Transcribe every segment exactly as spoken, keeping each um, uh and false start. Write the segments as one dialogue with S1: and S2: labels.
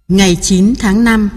S1: Ngày chín tháng năm.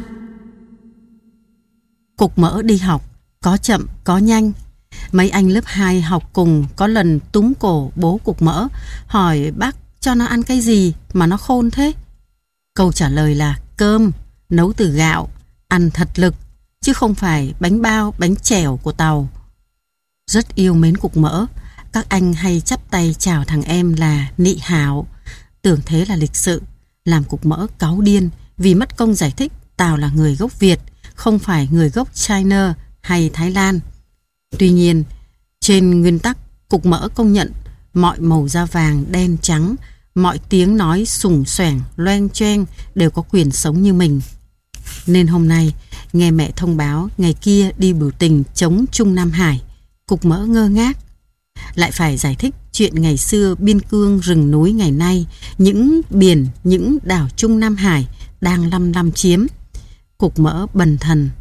S1: Cục Mỡ đi học, có chậm có nhanh. Mấy anh lớp hai học cùng có lần túm cổ bố Cục Mỡ, hỏi bác cho nó ăn cái gì mà nó khôn thế. Câu trả lời là cơm, nấu từ gạo, ăn thật lực, chứ không phải bánh bao, bánh chèo của Tàu. Rất yêu mến Cục Mỡ, các anh hay chắp tay chào thằng em là Nị Hảo, tưởng thế là lịch sự, làm Cục Mỡ cáu điên vì mất công giải thích Tàu là người gốc Việt, không phải người gốc China hay Thái Lan. Tuy nhiên, trên nguyên tắc, Cục Mỡ công nhận mọi màu da vàng, đen, trắng, mọi tiếng nói sủng soẻng, loeng choeng đều có quyền sống như mình. Nên hôm nay, nghe mẹ thông báo ngày kia đi biểu tình chống Trung Nam Hải, Cục Mỡ ngơ ngác. Lại phải giải thích chuyện ngày xưa biên cương rừng núi ngày nay, những biển, những đảo Trung Nam Hải đang lăm lăm chiếm. Cục Mỡ bần thần.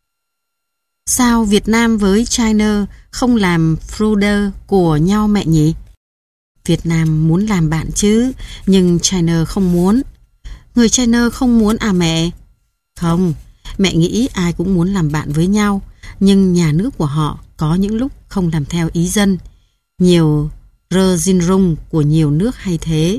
S1: Sao Việt Nam với China không làm Froder của nhau mẹ nhỉ? Việt Nam muốn làm bạn chứ, nhưng China không muốn. Người China không muốn à mẹ? Không, mẹ nghĩ ai cũng muốn làm bạn với nhau, nhưng nhà nước của họ có những lúc không làm theo ý dân. Nhiều rơ dinh rung của nhiều nước hay thế.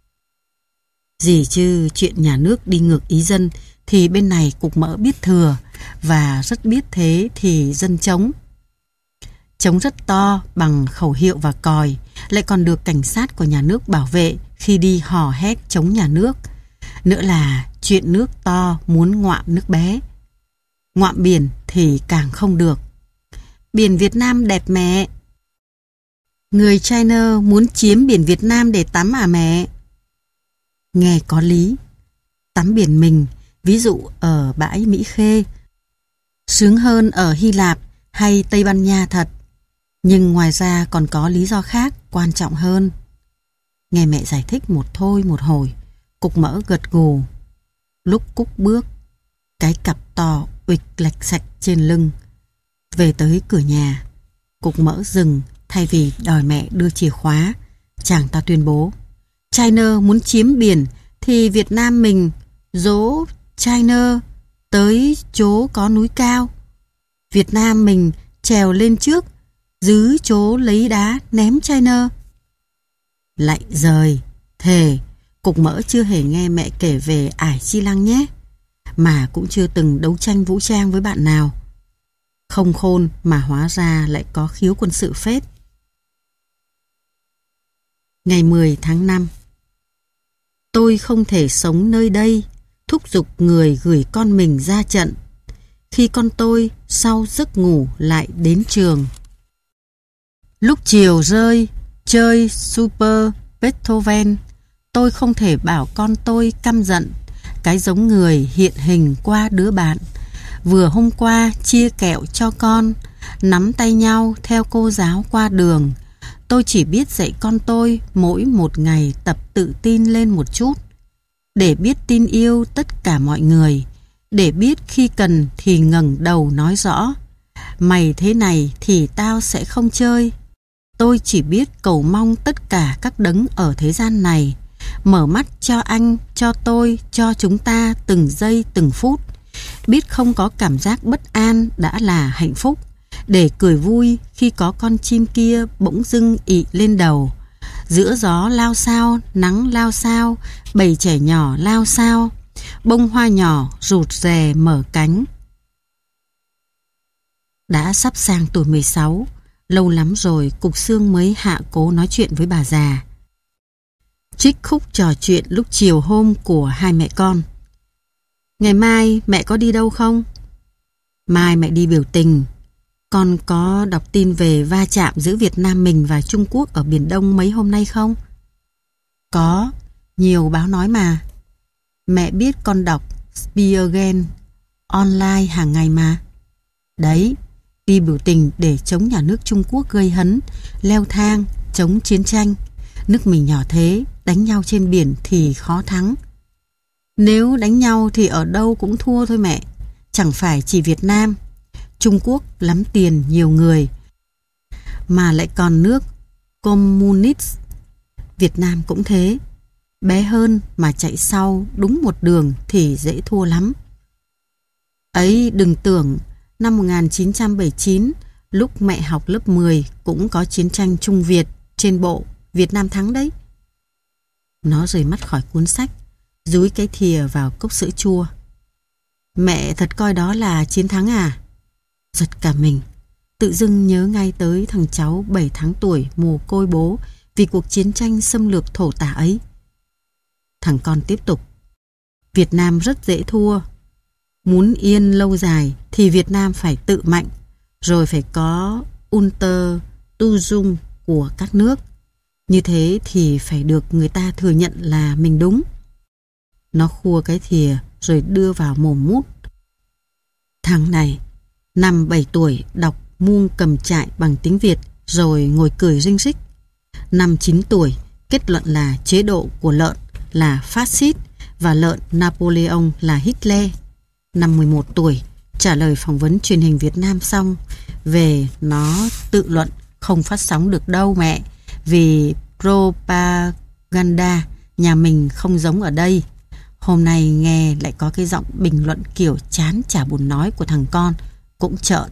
S1: Gì chứ chuyện nhà nước đi ngược ý dân thì bên này Cục Mỡ biết thừa, và rất biết thế thì dân chống. Chống rất to bằng khẩu hiệu và còi, lại còn được cảnh sát của nhà nước bảo vệ khi đi hò hét chống nhà nước. Nữa là chuyện nước to muốn ngoạm nước bé. Ngoạm biển thì càng không được. Biển Việt Nam đẹp mẹ. Người China muốn chiếm biển Việt Nam để tắm à mẹ? Nghe có lý. Tắm biển mình, ví dụ ở bãi Mỹ Khê, sướng hơn ở Hy Lạp hay Tây Ban Nha thật. Nhưng ngoài ra còn có lý do khác quan trọng hơn. Nghe mẹ giải thích một thôi một hồi, Cục Mỡ gật gù. Lúc Cúc bước, cái cặp to uịch lạch sạch trên lưng. Về tới cửa nhà, Cục Mỡ dừng, thay vì đòi mẹ đưa chìa khóa. Chàng ta tuyên bố, China muốn chiếm biển thì Việt Nam mình dỗ China tới chỗ có núi cao. Việt Nam mình trèo lên trước, giữ chỗ lấy đá ném China. Lại rời, thề, Cục Mỡ chưa hề nghe mẹ kể về Ải Chi Lăng nhé, mà cũng chưa từng đấu tranh vũ trang với bạn nào. Không khôn mà hóa ra lại có khiếu quân sự phết. Ngày mười tháng năm. Tôi không thể sống nơi đây, thúc giục người gửi con mình ra trận. Khi con tôi sau giấc ngủ lại đến trường. Lúc chiều rơi, chơi Super Beethoven, tôi không thể bảo con tôi căm giận. Cái giống người hiện hình qua đứa bạn. Vừa hôm qua chia kẹo cho con, nắm tay nhau theo cô giáo qua đường. Tôi chỉ biết dạy con tôi mỗi một ngày tập tự tin lên một chút, để biết tin yêu tất cả mọi người, để biết khi cần thì ngẩng đầu nói rõ. Mày thế này thì tao sẽ không chơi. Tôi chỉ biết cầu mong tất cả các đấng ở thế gian này mở mắt cho anh, cho tôi, cho chúng ta từng giây từng phút. Biết không có cảm giác bất an đã là hạnh phúc, để cười vui khi có con chim kia bỗng dưng ị lên đầu. Giữa gió lao sao, nắng lao sao, bầy trẻ nhỏ lao sao, bông hoa nhỏ rụt rè mở cánh. Đã sắp sang tuổi mười sáu, lâu lắm rồi Cục Xương mới hạ cố nói chuyện với bà già. Trích khúc trò chuyện lúc chiều hôm của hai mẹ con. Ngày mai mẹ có đi đâu không? Mai mẹ đi biểu tình. Con có đọc tin về va chạm giữa Việt Nam mình và Trung Quốc ở Biển Đông mấy hôm nay không? Có, nhiều báo nói mà. Mẹ biết con đọc Spiegel online hàng ngày mà. Đấy, đi biểu tình để chống nhà nước Trung Quốc gây hấn, leo thang, chống chiến tranh. Nước mình nhỏ thế, đánh nhau trên biển thì khó thắng. Nếu đánh nhau thì ở đâu cũng thua thôi mẹ. Chẳng phải chỉ Việt Nam. Trung Quốc lắm tiền nhiều người, mà lại còn nước communist. Việt Nam cũng thế. Bé hơn mà chạy sau đúng một đường thì dễ thua lắm. Ấy đừng tưởng năm một nghìn chín trăm bảy mươi chín, lúc mẹ học lớp mười cũng có chiến tranh Trung Việt trên bộ, Việt Nam thắng đấy. Nó rời mắt khỏi cuốn sách, dúi cái thìa vào cốc sữa chua. Mẹ thật coi đó là chiến thắng à? Giật cả mình, tự dưng nhớ ngay tới thằng cháu bảy tháng tuổi mồ côi bố vì cuộc chiến tranh xâm lược thổ tả ấy. Thằng con tiếp tục. Việt Nam rất dễ thua. Muốn yên lâu dài thì Việt Nam phải tự mạnh, rồi phải có Unter tu dung của các nước. Như thế thì phải được người ta thừa nhận là mình đúng. Nó khua cái thìa rồi đưa vào mồm mút. Thằng này, năm bảy tuổi đọc Muông Cầm Trại bằng tiếng Việt rồi ngồi cười rinh rích. Năm chín tuổi kết luận là chế độ của lợn là phát xít và lợn Napoleon là Hitler. Năm mười một tuổi trả lời phỏng vấn truyền hình Việt Nam xong về nó tự luận không phát sóng được đâu mẹ, vì propaganda nhà mình không giống ở đây. Hôm nay nghe lại có cái giọng bình luận kiểu chán chả buồn nói của thằng con, cũng trợn.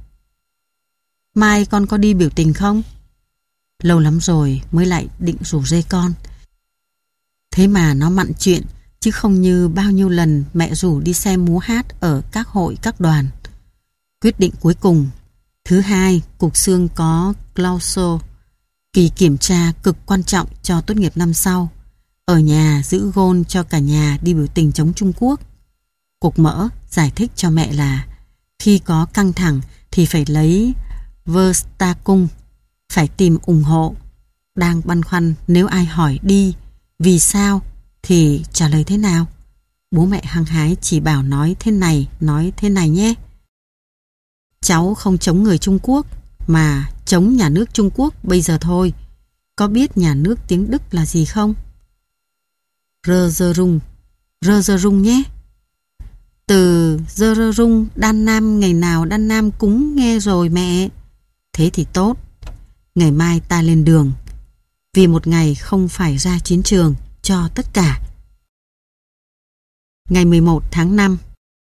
S1: Mai con có đi biểu tình không? Lâu lắm rồi mới lại định rủ rê con. Thế mà nó mặn chuyện, chứ không như bao nhiêu lần mẹ rủ đi xem múa hát ở các hội các đoàn. Quyết định cuối cùng. Thứ hai, cục xương có clauso, kỳ kiểm tra cực quan trọng cho tốt nghiệp năm sau. Ở nhà giữ gôn cho cả nhà đi biểu tình chống Trung Quốc. Cục mỡ giải thích cho mẹ là khi có căng thẳng thì phải lấy Verstacung, phải tìm ủng hộ. Đang băn khoăn nếu ai hỏi đi vì sao thì trả lời thế nào. Bố mẹ hăng hái chỉ bảo nói thế này, nói thế này nhé. Cháu không chống người Trung Quốc mà chống nhà nước Trung Quốc bây giờ thôi. Có biết nhà nước tiếng Đức là gì không? Regierung, Regierung nhé. Từ Regierung Đan Nam ngày nào Đan Nam cũng nghe rồi mẹ. Thế thì tốt. Ngày mai ta lên đường. Vì một ngày không phải ra chiến trường cho tất cả. Ngày mười một tháng năm.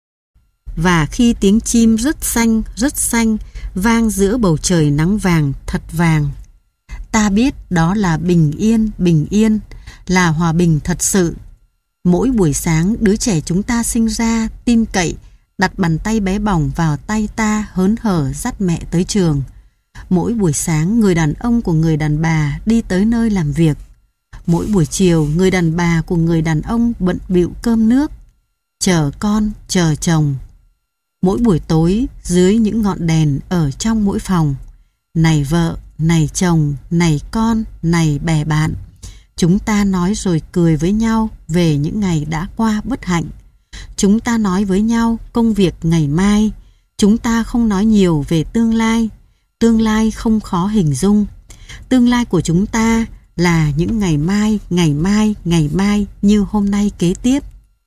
S1: Và khi tiếng chim rất xanh, rất xanh vang giữa bầu trời nắng vàng thật vàng, ta biết đó là bình yên, bình yên, là hòa bình thật sự. Mỗi buổi sáng đứa trẻ chúng ta sinh ra tin cậy, đặt bàn tay bé bỏng vào tay ta hớn hở dắt mẹ tới trường. Mỗi buổi sáng người đàn ông của người đàn bà đi tới nơi làm việc. Mỗi buổi chiều người đàn bà của người đàn ông bận bịu cơm nước, chờ con, chờ chồng. Mỗi buổi tối dưới những ngọn đèn ở trong mỗi phòng, này vợ, này chồng, này con, này bè bạn, chúng ta nói rồi cười với nhau về những ngày đã qua bất hạnh. Chúng ta nói với nhau công việc ngày mai. Chúng ta không nói nhiều về tương lai. Tương lai không khó hình dung. Tương lai của chúng ta là những ngày mai, ngày mai, ngày mai như hôm nay kế tiếp.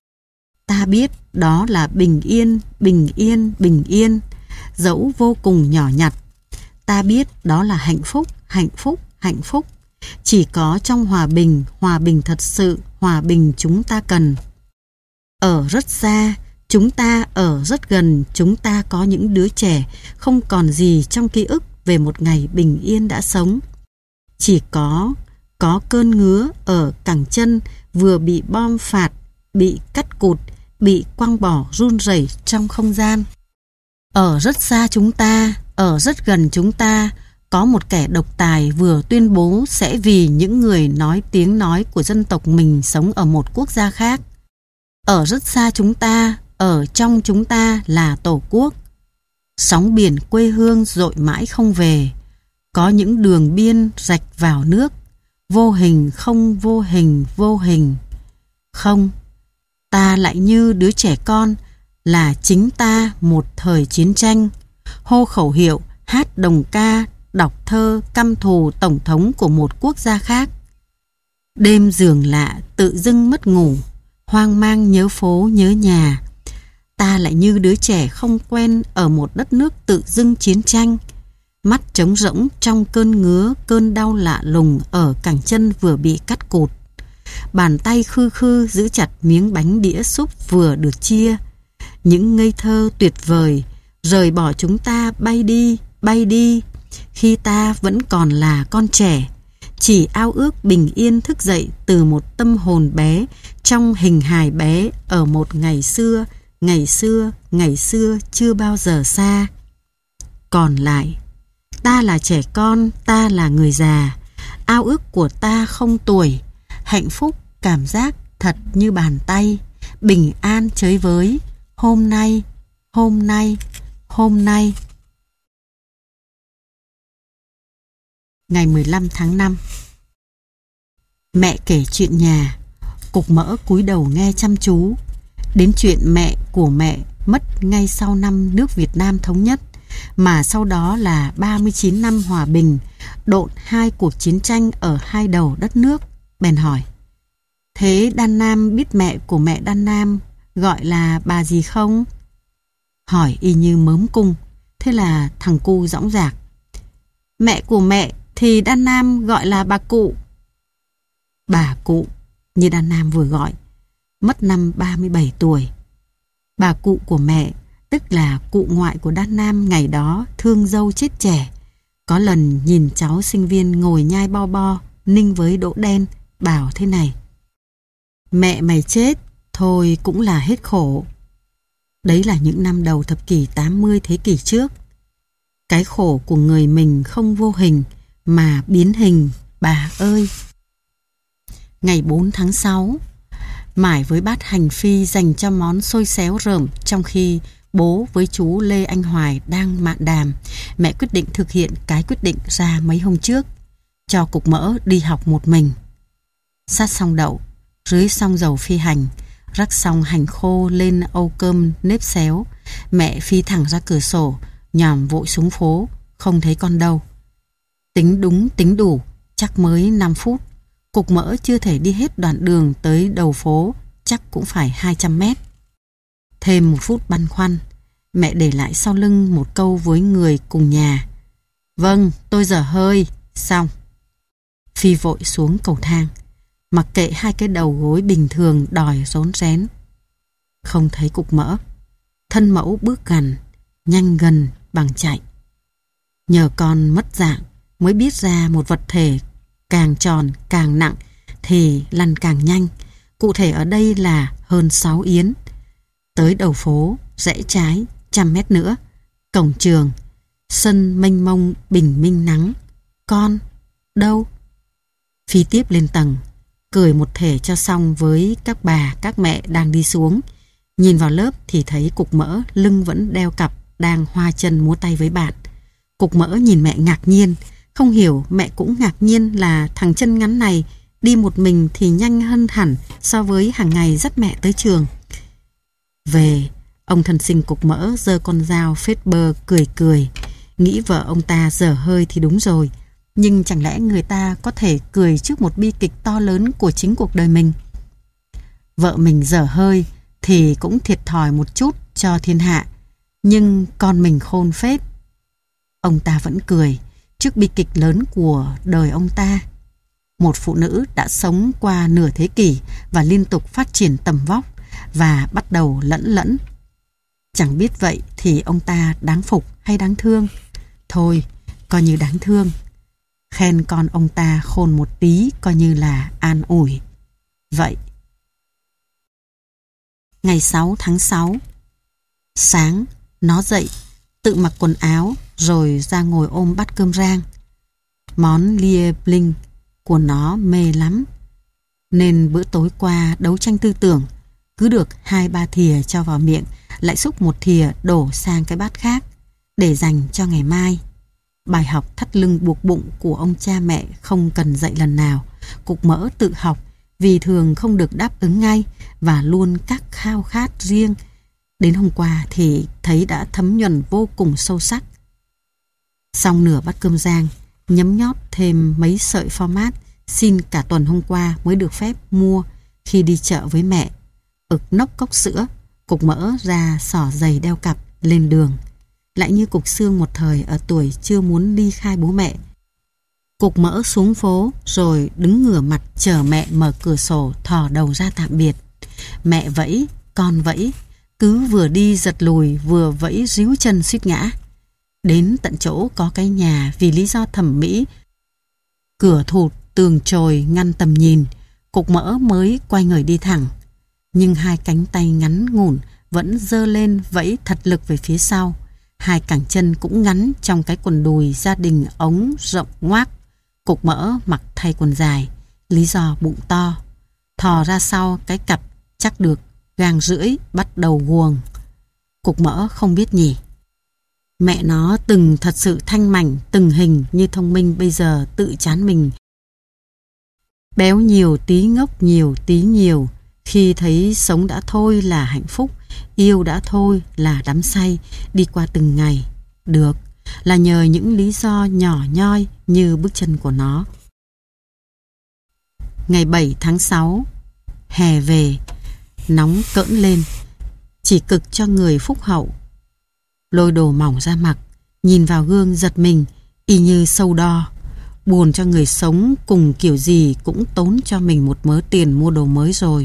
S1: Ta biết đó là bình yên, bình yên, bình yên, dẫu vô cùng nhỏ nhặt. Ta biết đó là hạnh phúc, hạnh phúc, hạnh phúc. Chỉ có trong hòa bình, hòa bình thật sự, hòa bình chúng ta cần. Ở rất xa, chúng ta ở rất gần, chúng ta có những đứa trẻ không còn gì trong ký ức về một ngày bình yên đã sống. Chỉ có, có cơn ngứa ở cẳng chân vừa bị bom phạt, bị cắt cụt, bị quăng bỏ run rẩy trong không gian. Ở rất xa chúng ta, ở rất gần chúng ta, có một kẻ độc tài vừa tuyên bố sẽ vì những người nói tiếng nói của dân tộc mình sống ở một quốc gia khác. Ở rất xa chúng ta, ở trong chúng ta là Tổ quốc. Sóng biển quê hương dội mãi không về. Có những đường biên rạch vào nước, vô hình không vô hình vô hình. Không, ta lại như đứa trẻ con, là chính ta một thời chiến tranh, hô khẩu hiệu, hát đồng ca, đọc thơ căm thù tổng thống của một quốc gia khác. Đêm giường lạ tự dưng mất ngủ, hoang mang nhớ phố nhớ nhà. Ta lại như đứa trẻ không quen ở một đất nước tự dưng chiến tranh, mắt trống rỗng trong cơn ngứa, cơn đau lạ lùng ở cẳng chân vừa bị cắt cụt. bàn tay khư khư giữ chặt miếng bánh đĩa súp vừa được chia. Những ngây thơ tuyệt vời rời bỏ chúng ta bay đi, bay đi, khi ta vẫn còn là con trẻ, chỉ ao ước bình yên thức dậy từ một tâm hồn bé trong hình hài bé ở một ngày xưa, ngày xưa, ngày xưa chưa bao giờ xa. Còn lại, ta là trẻ con, ta là người già, ao ước của ta không tuổi, hạnh phúc cảm giác thật như bàn tay, bình an chới với, hôm nay, hôm nay, hôm nay. Ngày mười lăm tháng năm. Mẹ kể chuyện nhà. Cục Mỡ cúi đầu nghe chăm chú. Đến chuyện mẹ của mẹ mất ngay sau năm nước Việt Nam thống nhất, mà sau đó là ba mươi chín năm hòa bình, độn hai cuộc chiến tranh ở hai đầu đất nước. Bèn hỏi: thế Đan Nam biết mẹ của mẹ Đan Nam gọi là bà gì không? Hỏi y như mớm cung. Thế là thằng cu dõng dạc: mẹ của mẹ thì Đan Nam gọi là bà cụ. Bà cụ, như Đan Nam vừa gọi, mất năm ba mươi bảy tuổi. Bà cụ của mẹ, tức là cụ ngoại của Đan Nam, ngày đó thương dâu chết trẻ. Có lần nhìn cháu sinh viên ngồi nhai bo bo ninh với đỗ đen, bảo thế này: mẹ mày chết, thôi cũng là hết khổ. Đấy là những năm đầu thập kỷ tám mươi thế kỷ trước. Cái khổ của người mình không vô hình mà biến hình, bà ơi. Ngày bốn tháng sáu, mải với bát hành phi dành cho món xôi xéo rởm, trong khi bố với chú Lê Anh Hoài đang mạn đàm, mẹ quyết định thực hiện cái quyết định ra mấy hôm trước, cho Cục Mỡ đi học một mình. Sát xong đậu, rưới xong dầu phi hành, rắc xong hành khô lên âu cơm nếp xéo, mẹ phi thẳng ra cửa sổ, nhòm vội xuống phố, không thấy con đâu. Tính đúng tính đủ, chắc mới năm phút. Cục Mỡ chưa thể đi hết đoạn đường tới đầu phố, chắc cũng phải hai trăm mét. Thêm một phút băn khoăn, mẹ để lại sau lưng một câu với người cùng nhà: vâng, tôi dở hơi, xong. Phi vội xuống cầu thang, mặc kệ hai cái đầu gối bình thường đòi rón rén. Không thấy Cục Mỡ. Thân mẫu bước gần, nhanh gần bằng chạy. Nhờ con mất dạng mới biết ra một vật thể càng tròn càng nặng thì lăn càng nhanh. Cụ thể ở đây là hơn sáu yến. Tới đầu phố, rẽ trái, trăm mét nữa, cổng trường, sân mênh mông bình minh nắng. Con, đâu? Phi tiếp lên tầng, cười một thể cho xong với các bà, các mẹ đang đi xuống. Nhìn vào lớp thì thấy Cục Mỡ lưng vẫn đeo cặp, đang hoa chân múa tay với bạn. Cục Mỡ nhìn mẹ ngạc nhiên, không hiểu mẹ cũng ngạc nhiên là thằng chân ngắn này đi một mình thì nhanh hơn hẳn so với hàng ngày dắt mẹ tới trường. Về, ông thân sinh Cục Mỡ giơ con dao phết bơ cười cười, nghĩ vợ ông ta dở hơi thì đúng rồi, nhưng chẳng lẽ người ta có thể cười trước một bi kịch to lớn của chính cuộc đời mình? Vợ mình dở hơi thì cũng thiệt thòi một chút cho thiên hạ, nhưng con mình khôn phết. Ông ta vẫn cười trước bi kịch lớn của đời ông ta. Một phụ nữ đã sống qua nửa thế kỷ và liên tục phát triển tầm vóc và bắt đầu lẫn lẫn. Chẳng biết vậy thì ông ta đáng phục hay đáng thương? Thôi, coi như đáng thương. Khen con ông ta khôn một tí coi như là an ủi. Vậy. Ngày sáu tháng sáu. Sáng, nó dậy, tự mặc quần áo rồi ra ngồi ôm bát cơm rang. Món lia bling của nó mê lắm, nên bữa tối qua đấu tranh tư tưởng, cứ được hai ba thìa cho vào miệng, lại xúc một thìa đổ sang cái bát khác để dành cho ngày mai. Bài học thắt lưng buộc bụng của ông cha mẹ không cần dạy lần nào. Cục Mỡ tự học vì thường không được đáp ứng ngay và luôn các khao khát riêng. Đến hôm qua thì thấy đã thấm nhuần vô cùng sâu sắc. Xong nửa bát cơm rang, nhấm nhót thêm mấy sợi format xin cả tuần hôm qua mới được phép mua khi đi chợ với mẹ. Ực nốc cốc sữa, Cục Mỡ ra xỏ giày đeo cặp lên đường. Lại như cục xương một thời ở tuổi chưa muốn ly khai bố mẹ. Cục Mỡ xuống phố rồi đứng ngửa mặt chờ mẹ mở cửa sổ thò đầu ra tạm biệt. Mẹ vẫy, con vẫy, cứ vừa đi giật lùi vừa vẫy ríu chân suýt ngã. Đến tận chỗ có cái nhà vì lý do thẩm mỹ, cửa thụt, tường chồi ngăn tầm nhìn, Cục Mỡ mới quay người đi thẳng. Nhưng hai cánh tay ngắn ngủn vẫn giơ lên vẫy thật lực về phía sau. Hai cẳng chân cũng ngắn trong cái quần đùi gia đình ống rộng ngoác. Cục Mỡ mặc thay quần dài, lý do bụng to. Thò ra sau cái cặp chắc được gang rưỡi bắt đầu guồng. Cục Mỡ không biết nhỉ. Mẹ nó từng thật sự thanh mảnh, từng hình như thông minh, bây giờ tự chán mình. Béo nhiều tí, ngốc nhiều tí nhiều. Khi thấy sống đã thôi là hạnh phúc, yêu đã thôi là đắm say, đi qua từng ngày. Được, là nhờ những lý do nhỏ nhoi như bước chân của nó. Ngày bảy tháng sáu, hè về, nóng cỡn lên, chỉ cực cho người phúc hậu. Lôi đồ mỏng ra mặc, nhìn vào gương giật mình, y như sâu đo. Buồn cho người sống cùng kiểu gì cũng tốn cho mình một mớ tiền mua đồ mới rồi.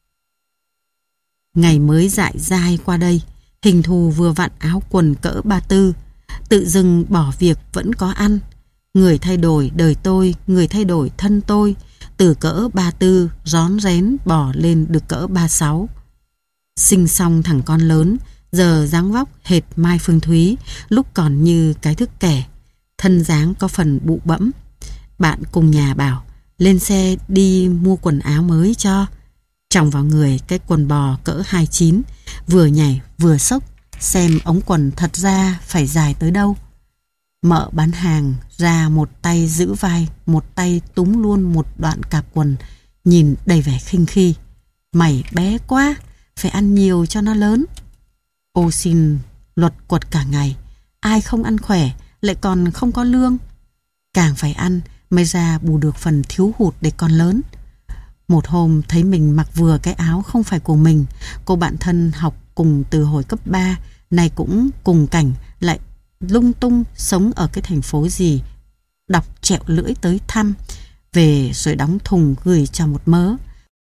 S1: Ngày mới dại dai qua đây, hình thù vừa vặn áo quần cỡ ba tư, tự dưng bỏ việc vẫn có ăn. Người thay đổi đời tôi, người thay đổi thân tôi, từ cỡ ba tư rón rén bỏ lên được cỡ ba sáu. Sinh xong thằng con lớn, giờ dáng vóc hệt Mai Phương Thúy, lúc còn như cái thước kẻ, thân dáng có phần bụ bẫm. Bạn cùng nhà bảo lên xe đi mua quần áo mới cho. Tròng vào người cái quần bò cỡ hai chín, vừa nhảy vừa xốc, xem ống quần thật ra phải dài tới đâu. Mợ bán hàng ra một tay giữ vai, một tay túm luôn một đoạn cạp quần, nhìn đầy vẻ khinh khi. Mày bé quá, phải ăn nhiều cho nó lớn. Ô xin luật quật cả ngày, ai không ăn khỏe lại còn không có lương. Càng phải ăn mới ra bù được phần thiếu hụt để con lớn. Một hôm thấy mình mặc vừa cái áo không phải của mình, cô bạn thân học cùng từ hồi cấp ba, này cũng cùng cảnh, lại lung tung sống ở cái thành phố gì, đọc trẹo lưỡi tới thăm, về rồi đóng thùng gửi cho một mớ.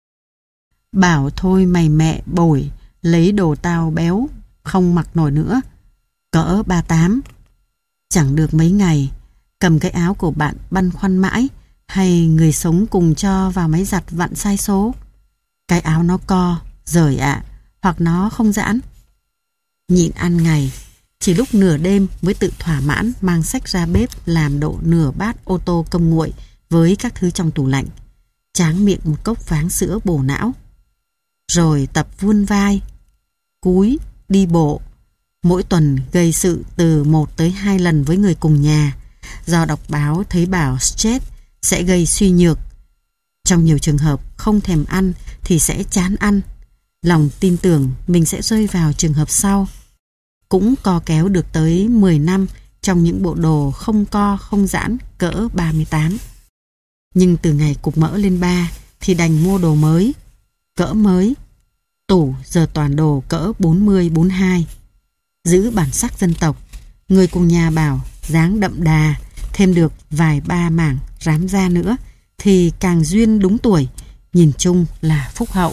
S1: Bảo thôi mày mẹ bồi, lấy đồ tao béo, không mặc nổi nữa. Cỡ ba tám. Chẳng được mấy ngày, cầm cái áo của bạn băn khoăn mãi, hay người sống cùng cho vào máy giặt vặn sai số. Cái áo nó co, rời ạ, à, hoặc nó không giãn. Nhịn ăn ngày, chỉ lúc nửa đêm mới tự thỏa mãn mang sách ra bếp làm độ nửa bát ô tô công nguội với các thứ trong tủ lạnh. Tráng miệng một cốc váng sữa bổ não. Rồi tập vươn vai, cúi, đi bộ. Mỗi tuần gây sự từ một tới hai lần với người cùng nhà. Do đọc báo thấy bảo stress sẽ gây suy nhược. Trong nhiều trường hợp không thèm ăn thì sẽ chán ăn. Lòng tin tưởng mình sẽ rơi vào trường hợp sau. Cũng co kéo được tới mười năm trong những bộ đồ không co không giãn cỡ ba mươi tám. Nhưng từ ngày Cục Mỡ lên ba thì đành mua đồ mới, cỡ mới. Tủ giờ toàn đồ cỡ bốn mươi bốn mươi hai. Giữ bản sắc dân tộc. Người cùng nhà bảo dáng đậm đà, thêm được vài ba mảng rám da nữa thì càng duyên đúng tuổi, nhìn chung là phúc hậu.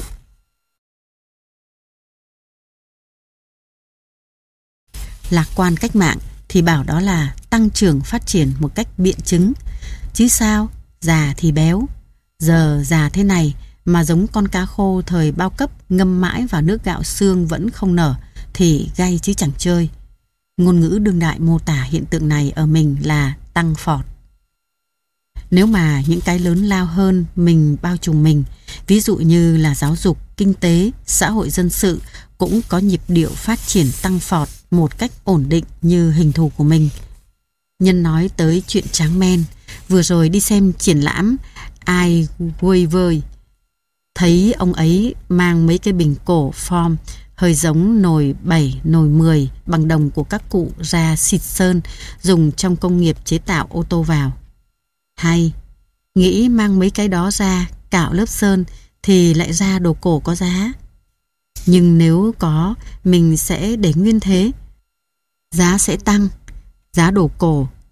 S1: Lạc quan cách mạng thì bảo đó là tăng trưởng phát triển một cách biện chứng. Chứ sao, già thì béo. Giờ già thế này mà giống con cá khô thời bao cấp ngâm mãi vào nước gạo xương vẫn không nở thì gay chứ chẳng chơi. Ngôn ngữ đương đại mô tả hiện tượng này ở mình là tăng phọt. Nếu mà những cái lớn lao hơn mình bao trùm mình, ví dụ như là giáo dục, kinh tế, xã hội dân sự cũng có nhịp điệu phát triển tăng phọt một cách ổn định như hình thù của mình. Nhân nói tới chuyện Tráng Men, vừa rồi đi xem triển lãm Ai Weiwei, thấy ông ấy mang mấy cái bình cổ form hơi giống nồi bảy, nồi mười bằng đồng của các cụ ra xịt sơn dùng trong công nghiệp chế tạo ô tô vào. Hay, nghĩ mang mấy cái đó ra cạo lớp sơn thì lại ra đồ cổ có giá. Nhưng nếu có, mình sẽ để nguyên thế. Giá sẽ tăng, giá đồ cổ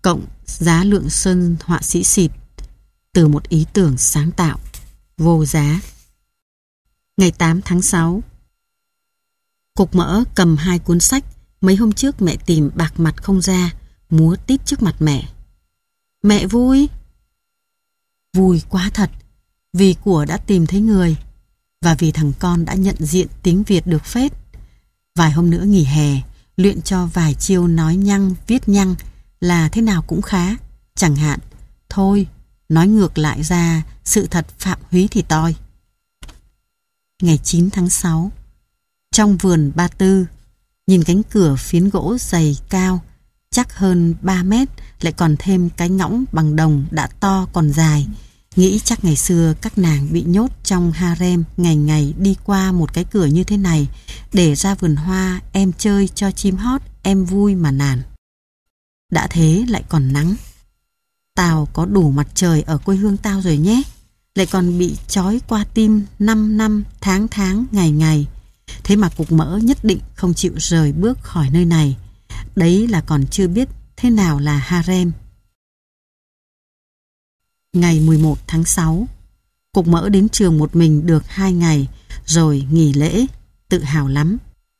S1: cộng giá lượng sơn họa sĩ xịt từ một ý tưởng sáng tạo vô giá. Ngày tám tháng sáu, Cục Mỡ cầm hai cuốn sách mấy hôm trước mẹ tìm bạc mặt không ra, múa tít trước mặt mẹ. Mẹ vui. Vui quá thật, vì của đã tìm thấy người, và vì thằng con đã nhận diện tiếng Việt được phết. Vài hôm nữa nghỉ hè, luyện cho vài chiêu nói nhăng, viết nhăng là thế nào cũng khá. Chẳng hạn, thôi, nói ngược lại ra sự thật phạm húy thì toi. Ngày chín tháng sáu, trong vườn Ba Tư, nhìn cánh cửa phiến gỗ dày cao, chắc hơn ba mét, lại còn thêm cái ngõng bằng đồng đã to còn dài. Nghĩ chắc ngày xưa các nàng bị nhốt trong harem, ngày ngày đi qua một cái cửa như thế này để ra vườn hoa em chơi cho chim hót, em vui mà nản. Đã thế lại còn nắng. Tao có đủ mặt trời ở quê hương tao rồi nhé. Lại còn bị trói qua tim năm năm, tháng tháng, ngày ngày. Thế mà Cục Mỡ nhất định không chịu rời bước khỏi nơi này. Đấy là còn chưa biết thế nào là harem. Ngày mười một tháng sáu, Cục Mỡ đến trường một mình được hai ngày, rồi nghỉ lễ, tự hào lắm.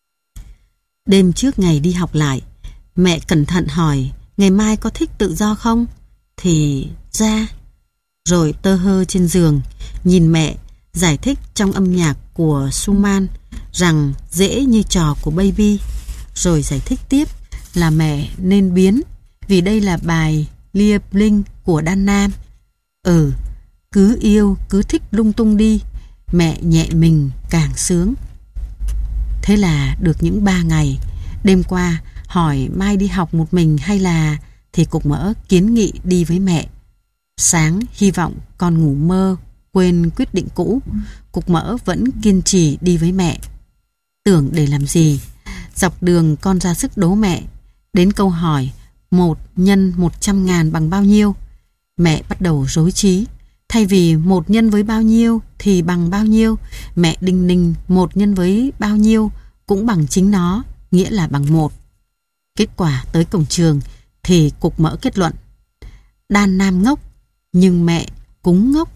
S1: Đêm trước ngày đi học lại, mẹ cẩn thận hỏi ngày mai có thích tự do không? Thì ra. Rồi tơ hơ trên giường, nhìn mẹ giải thích trong âm nhạc của Schumann rằng dễ như trò của baby. Rồi giải thích tiếp là mẹ nên biến, vì đây là bài Liebling của Đan Nam. Ừ, cứ yêu, cứ thích lung tung đi, mẹ nhẹ mình càng sướng. Thế là được những ba ngày, đêm qua hỏi mai đi học một mình hay là, thì Cục Mỡ kiến nghị đi với mẹ. Sáng hy vọng con ngủ mơ, quên quyết định cũ, Cục Mỡ vẫn kiên trì đi với mẹ. Tưởng để làm gì, dọc đường con ra sức đố mẹ. Đến câu hỏi một nhân một trăm ngàn bằng bao nhiêu, mẹ bắt đầu rối trí. Thay vì một nhân với bao nhiêu thì bằng bao nhiêu, mẹ đinh ninh một nhân với bao nhiêu cũng bằng chính nó, nghĩa là bằng một. Kết quả tới cổng trường thì Cục Mỡ kết luận: Đan Nam ngốc, nhưng mẹ cũng ngốc.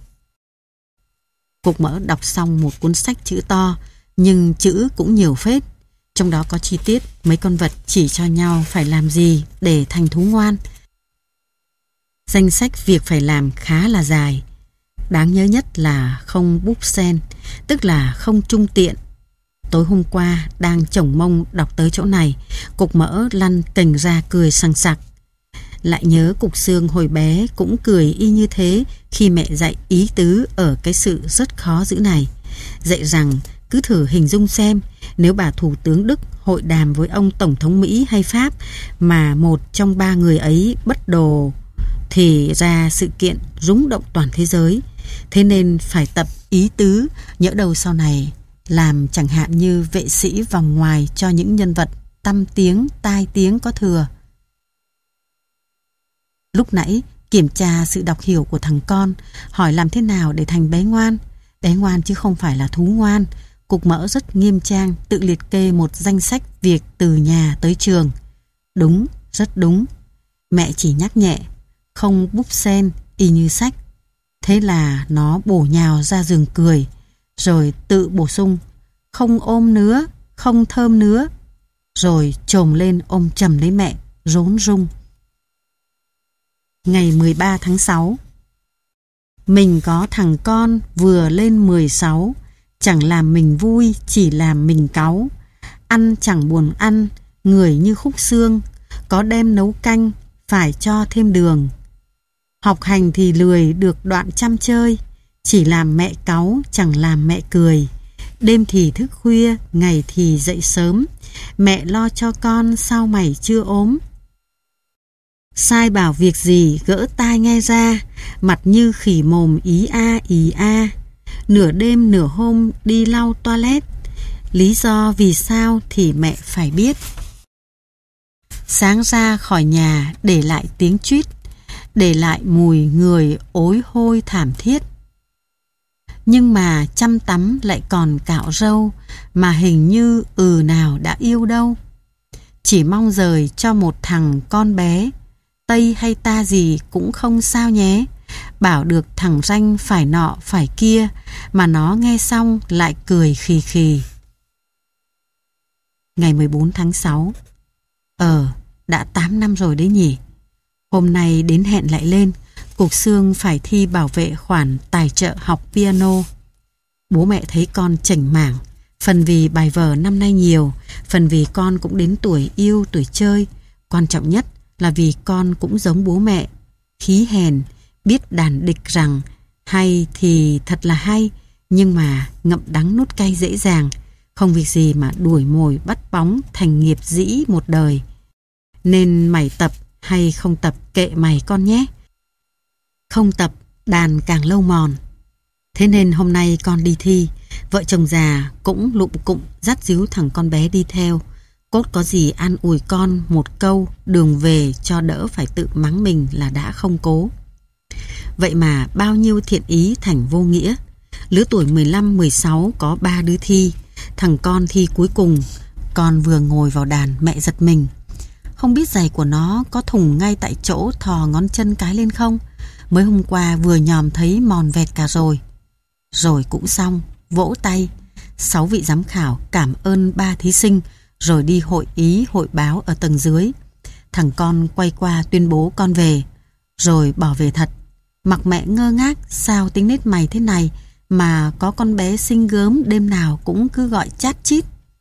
S1: Cục Mỡ đọc xong một cuốn sách chữ to, nhưng chữ cũng nhiều phết. Trong đó có chi tiết mấy con vật chỉ cho nhau phải làm gì để thành thú ngoan. Danh sách việc phải làm khá là dài. Đáng nhớ nhất là không búp sen, tức là không trung tiện. Tối hôm qua đang chổng mông đọc tới chỗ này, Cục Mỡ lăn cành ra cười sằng sặc. Lại nhớ Cục Xương hồi bé cũng cười y như thế khi mẹ dạy ý tứ ở cái sự rất khó giữ này. Dạy rằng cứ thử hình dung xem, nếu bà Thủ tướng Đức hội đàm với ông Tổng thống Mỹ hay Pháp mà một trong ba người ấy bất đồ thì ra sự kiện rúng động toàn thế giới. Thế nên phải tập ý tứ, nhỡ đâu sau này làm chẳng hạn như vệ sĩ vòng ngoài cho những nhân vật tăm tiếng, tai tiếng có thừa. Lúc nãy kiểm tra sự đọc hiểu của thằng con, hỏi làm thế nào để thành bé ngoan. Bé ngoan chứ không phải là thú ngoan. Cục Mỡ rất nghiêm trang tự liệt kê một danh sách việc từ nhà tới trường. Đúng, rất đúng. Mẹ chỉ nhắc nhẹ, không búp sen y như sách. Thế là nó bổ nhào ra giường cười, rồi tự bổ sung, không ôm nữa, không thơm nữa. Rồi chồm lên ôm chầm lấy mẹ, rốn rung. Ngày mười ba tháng sáu, mình có thằng con vừa lên mười sáu, chẳng làm mình vui, chỉ làm mình cáu. Ăn chẳng buồn ăn, người như khúc xương, có đem nấu canh, phải cho thêm đường. Học hành thì lười được đoạn chăm chơi, chỉ làm mẹ cáu, chẳng làm mẹ cười. Đêm thì thức khuya, ngày thì dậy sớm, mẹ lo cho con sao mày chưa ốm. Sai bảo việc gì gỡ tai nghe ra, mặt như khỉ mồm ý a ý a. Nửa đêm nửa hôm đi lau toilet, lý do vì sao thì mẹ phải biết. Sáng ra khỏi nhà để lại tiếng chuýt, để lại mùi người ối hôi thảm thiết. Nhưng mà chăm tắm lại còn cạo râu, mà hình như ừ nào đã yêu đâu. Chỉ mong rời cho một thằng con bé, Tây hay ta gì cũng không sao nhé. Bảo được thằng ranh phải nọ phải kia, mà nó nghe xong lại cười khì khì. Ngày mười bốn tháng sáu. Ờ, đã tám năm rồi đấy nhỉ. Hôm nay đến hẹn lại lên, Cục Xương phải thi bảo vệ khoản tài trợ học piano. Bố mẹ thấy con chảnh mảng, phần vì bài vở năm nay nhiều, phần vì con cũng đến tuổi yêu, tuổi chơi. Quan trọng nhất là vì con cũng giống bố mẹ, khí hèn, biết đàn địch rằng hay thì thật là hay, nhưng mà ngậm đắng nuốt cay dễ dàng, không việc gì mà đuổi mồi bắt bóng thành nghiệp dĩ một đời. Nên mày tập hay không tập kệ mày con nhé. Không tập đàn càng lâu mòn. Thế nên hôm nay con đi thi, vợ chồng già cũng lụm cụm dắt díu thằng con bé đi theo. Cốt có gì an ủi con một câu đường về cho đỡ phải tự mắng mình là đã không cố. Vậy mà bao nhiêu thiện ý thành vô nghĩa. Lứa tuổi mười lăm mười sáu có ba đứa thi. Thằng con thi cuối cùng. Con vừa ngồi vào đàn mẹ giật mình. Không biết giày của nó có thủng ngay tại chỗ thò ngón chân cái lên không. Mới hôm qua vừa nhòm thấy mòn vẹt cả rồi. Rồi cũng xong, vỗ tay. Sáu vị giám khảo cảm ơn ba thí sinh, rồi đi hội ý hội báo ở tầng dưới. Thằng con quay qua tuyên bố con về, rồi bỏ về thật. Mặc mẹ ngơ ngác, sao tính nết mày thế này mà có con bé xinh gớm đêm nào cũng cứ gọi chát chít.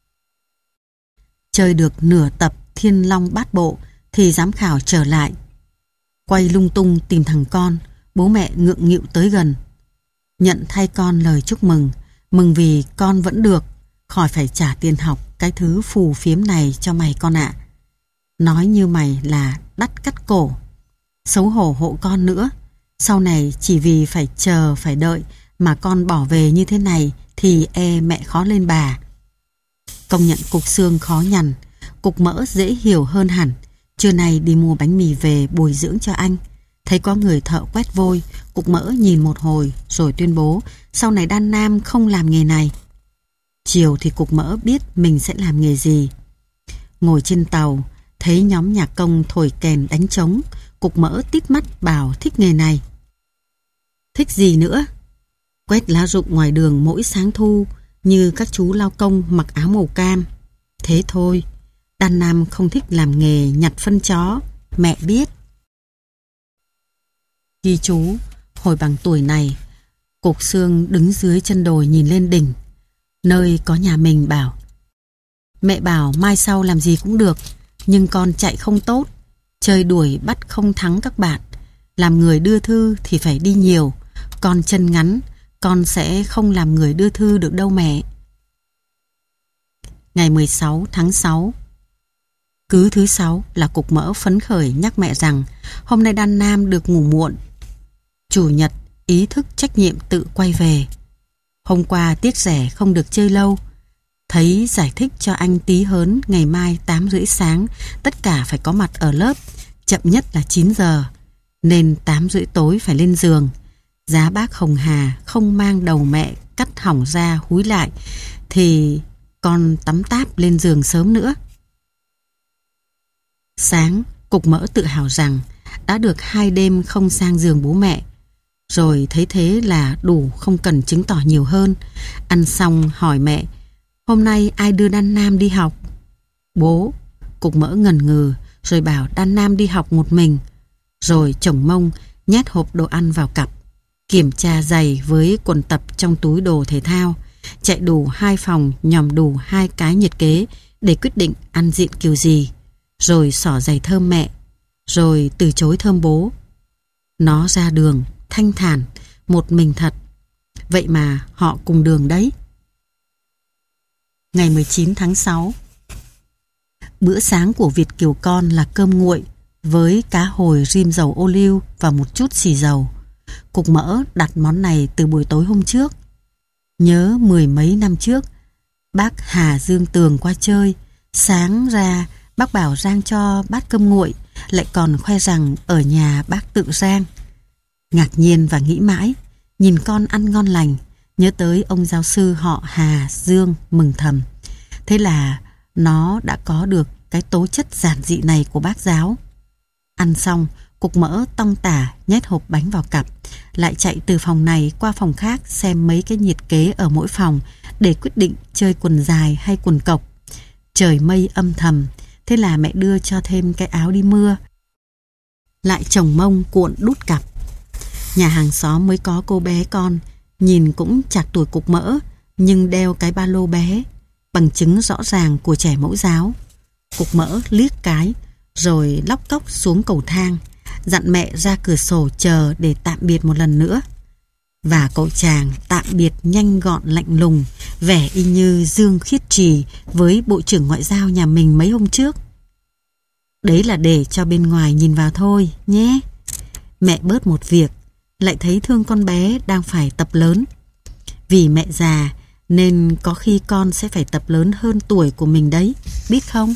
S1: Chơi được nửa tập Thiên Long Bát Bộ thì giám khảo trở lại. Quay lung tung tìm thằng con, bố mẹ ngượng nghịu tới gần. Nhận thay con lời chúc mừng, mừng vì con vẫn được, khỏi phải trả tiền học cái thứ phù phiếm này cho mày con ạ. Nói như mày là đắt cắt cổ. Xấu hổ hộ con nữa. Sau này chỉ vì phải chờ phải đợi mà con bỏ về như thế này thì e mẹ khó lên bà. Công nhận Cục Xương khó nhằn. Cục Mỡ dễ hiểu hơn hẳn. Trưa nay đi mua bánh mì về bồi dưỡng cho anh. Thấy có người thợ quét vôi, Cục Mỡ nhìn một hồi rồi tuyên bố sau này Đan Nam không làm nghề này. Chiều thì Cục Mỡ biết mình sẽ làm nghề gì. Ngồi trên tàu, thấy nhóm nhạc công thổi kèn đánh trống, Cục Mỡ tít mắt bảo thích nghề này. Thích gì nữa? Quét lá rụng ngoài đường mỗi sáng thu như các chú lao công mặc áo màu cam. Thế thôi, Đan Nam không thích làm nghề nhặt phân chó, mẹ biết. Ghi chú, hồi bằng tuổi này, Cục Xương đứng dưới chân đồi nhìn lên đỉnh, nơi có nhà mình bảo. Mẹ bảo mai sau làm gì cũng được, nhưng con chạy không tốt, chơi đuổi bắt không thắng các bạn. Làm người đưa thư thì phải đi nhiều, con chân ngắn, con sẽ không làm người đưa thư được đâu mẹ. Ngày mười sáu tháng sáu. Cứ thứ sáu là Cục Mỡ phấn khởi nhắc mẹ rằng hôm nay Đan Nam được ngủ muộn. Chủ nhật ý thức trách nhiệm tự quay về. Hôm qua tiết rẻ không được chơi lâu. Thấy giải thích cho anh tí hớn ngày mai tám rưỡi sáng tất cả phải có mặt ở lớp, chậm nhất là chín giờ, nên tám rưỡi tối phải lên giường. Giá bác Hồng Hà không mang đầu mẹ cắt hỏng ra húi lại thì con tắm táp lên giường sớm nữa. Sáng, Cục Mỡ tự hào rằng đã được hai đêm không sang giường bố mẹ. Rồi thấy thế là đủ, không cần chứng tỏ nhiều hơn. Ăn xong hỏi mẹ, hôm nay ai đưa Đan Nam đi học? Bố. Cục Mỡ ngần ngừ rồi bảo Đan Nam đi học một mình. Rồi chồng mông nhét hộp đồ ăn vào cặp, kiểm tra giày với quần tập trong túi đồ thể thao, chạy đủ hai phòng nhòm đủ hai cái nhiệt kế để quyết định ăn diện kiểu gì. Rồi xỏ giày thơm mẹ, rồi từ chối thơm bố. Nó ra đường thanh thản, một mình thật. Vậy mà họ cùng đường đấy. Ngày mười chín tháng sáu. Bữa sáng của Việt Kiều con là cơm nguội với cá hồi rim dầu ô liu và một chút xì dầu. Cục Mỡ đặt món này từ buổi tối hôm trước. Nhớ mười mấy năm trước, bác Hà Dương Tường qua chơi, sáng ra bác bảo rang cho bát cơm nguội, lại còn khoe rằng ở nhà bác tự rang. Ngạc nhiên và nghĩ mãi, nhìn con ăn ngon lành, nhớ tới ông giáo sư họ Hà Dương mừng thầm. Thế là nó đã có được cái tố chất giản dị này của bác giáo. Ăn xong, Cục Mỡ tong tả nhét hộp bánh vào cặp, lại chạy từ phòng này qua phòng khác xem mấy cái nhiệt kế ở mỗi phòng để quyết định chơi quần dài hay quần cộc. Trời mây âm thầm, thế là mẹ đưa cho thêm cái áo đi mưa, lại chồng mông cuộn đút cặp. Nhà hàng xóm mới có cô bé con, nhìn cũng chạc tuổi Cục Mỡ, nhưng đeo cái ba lô bé, bằng chứng rõ ràng của trẻ mẫu giáo. Cục Mỡ liếc cái, rồi lóc cóc xuống cầu thang, dặn mẹ ra cửa sổ chờ để tạm biệt một lần nữa. Và cậu chàng tạm biệt nhanh gọn lạnh lùng, vẻ y như Dương Khiết Trì với Bộ trưởng Ngoại giao nhà mình mấy hôm trước. Đấy là để cho bên ngoài nhìn vào thôi nhé. Mẹ bớt một việc, lại thấy thương con bé đang phải tập lớn. Vì mẹ già nên có khi con sẽ phải tập lớn hơn tuổi của mình đấy, biết không?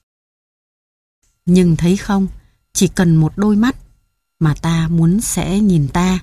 S1: Nhưng thấy không, chỉ cần một đôi mắt mà ta muốn sẽ nhìn ta.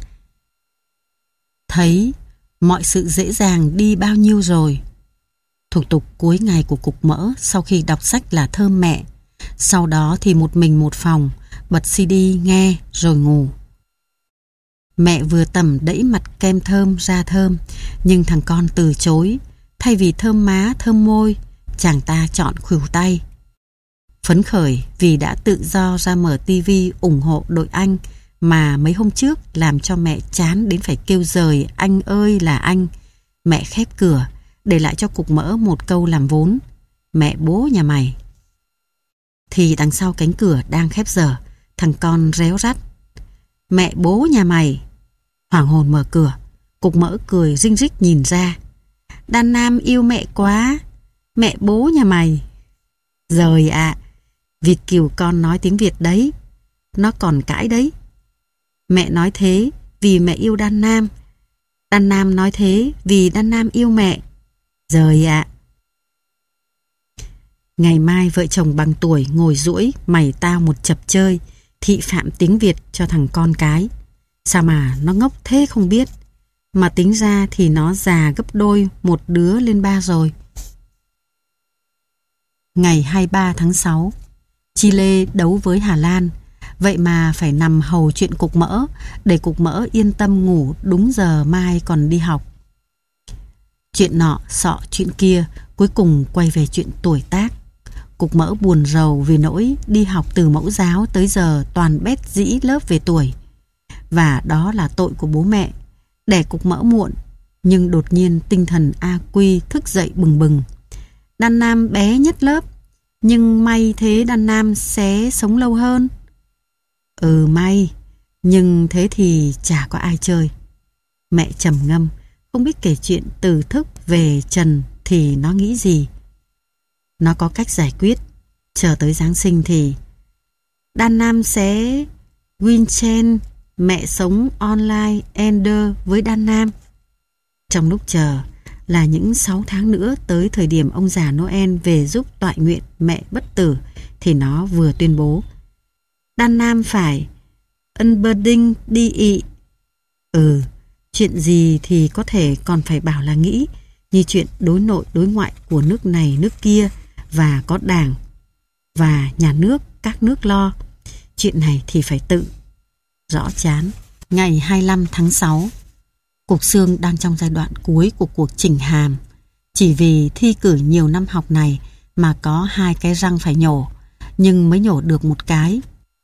S1: Thấy mọi sự dễ dàng đi bao nhiêu rồi. Thủ tục cuối ngày của Cục Mỡ sau khi đọc sách là thơm mẹ. Sau đó thì một mình một phòng, bật xê đê nghe rồi ngủ. Mẹ vừa tẩm đẫy mặt kem thơm ra thơm, nhưng thằng con từ chối. Thay vì thơm má thơm môi, chàng ta chọn khuỷu tay. Phấn khởi vì đã tự do ra mở tivi ủng hộ đội Anh mà mấy hôm trước làm cho mẹ chán đến phải kêu giời anh ơi là anh. Mẹ khép cửa, để lại cho Cục Mỡ một câu làm vốn: mẹ bố nhà mày. Thì đằng sau cánh cửa đang khép dở, thằng con réo rắt: mẹ bố nhà mày. Hoàng hồn mở cửa, Cục Mỡ cười rinh rích nhìn ra: Đan Nam yêu mẹ quá, mẹ bố nhà mày. Giời ạ, à, Việt kiều con nói tiếng Việt đấy, nó còn cãi đấy. Mẹ nói thế vì mẹ yêu Đan Nam, Đan Nam nói thế vì Đan Nam yêu mẹ. Giời ạ. À. Ngày mai vợ chồng bằng tuổi ngồi duỗi mày tao một chập chơi thị phạm tiếng Việt cho thằng con cái. Sao mà nó ngốc thế không biết, mà tính ra thì nó già gấp đôi một đứa lên ba rồi. Ngày hai mươi ba tháng sáu, Chile đấu với Hà Lan, vậy mà phải nằm hầu chuyện Cục Mỡ để Cục Mỡ yên tâm ngủ đúng giờ mai còn đi học. Chuyện nọ sọ chuyện kia, cuối cùng quay về chuyện tuổi tác. Cục Mỡ buồn rầu vì nỗi đi học từ mẫu giáo tới giờ toàn bét dĩ lớp về tuổi. Và đó là tội của bố mẹ, đẻ Cục Mỡ muộn, nhưng đột nhiên tinh thần A Quy thức dậy bừng bừng. Đan Nam bé nhất lớp, nhưng may thế Đan Nam sẽ sống lâu hơn. Ừ may, nhưng thế thì chả có ai chơi. Mẹ trầm ngâm, không biết kể chuyện từ thức về trần thì nó nghĩ gì. Nó có cách giải quyết. Chờ tới Giáng sinh thì Đan Nam sẽ Winchen, mẹ sống online Ender với Đan Nam. Trong lúc chờ là những sáu tháng nữa tới thời điểm ông già Noel về giúp toại nguyện mẹ bất tử, thì nó vừa tuyên bố Đan Nam phải unberding đi ị. Ừ, chuyện gì thì có thể còn phải bảo là nghĩ, như chuyện đối nội đối ngoại của nước này nước kia, và có đảng và nhà nước các nước lo. Chuyện này thì phải tự. Rõ chán. Ngày hai mươi lăm tháng sáu, Cục Xương đang trong giai đoạn cuối của cuộc chỉnh hàm. Chỉ vì thi cử nhiều năm học này mà có hai cái răng phải nhổ, nhưng mới nhổ được một cái.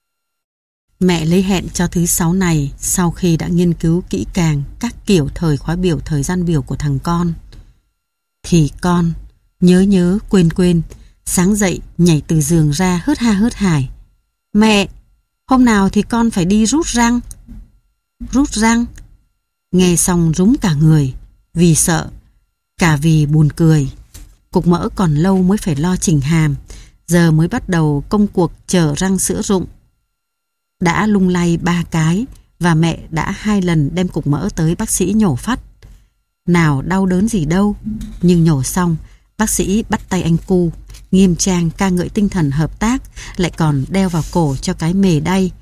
S1: Mẹ lấy hẹn cho thứ sáu này sau khi đã nghiên cứu kỹ càng các kiểu thời khóa biểu thời gian biểu của thằng con. Thì con nhớ nhớ quên quên, sáng dậy nhảy từ giường ra hớt ha hớt hải: mẹ, hôm nào thì con phải đi rút răng. Rút răng? Nghe xong rúng cả người, vì sợ, cả vì buồn cười. Cục Mỡ còn lâu mới phải lo chỉnh hàm, giờ mới bắt đầu công cuộc chờ răng sữa rụng. Đã lung lay ba cái và mẹ đã hai lần đem Cục Mỡ tới bác sĩ nhổ phát. Nào đau đớn gì đâu, nhưng nhổ xong, bác sĩ bắt tay anh cu, nghiêm trang ca ngợi tinh thần hợp tác, lại còn đeo vào cổ cho cái mề đay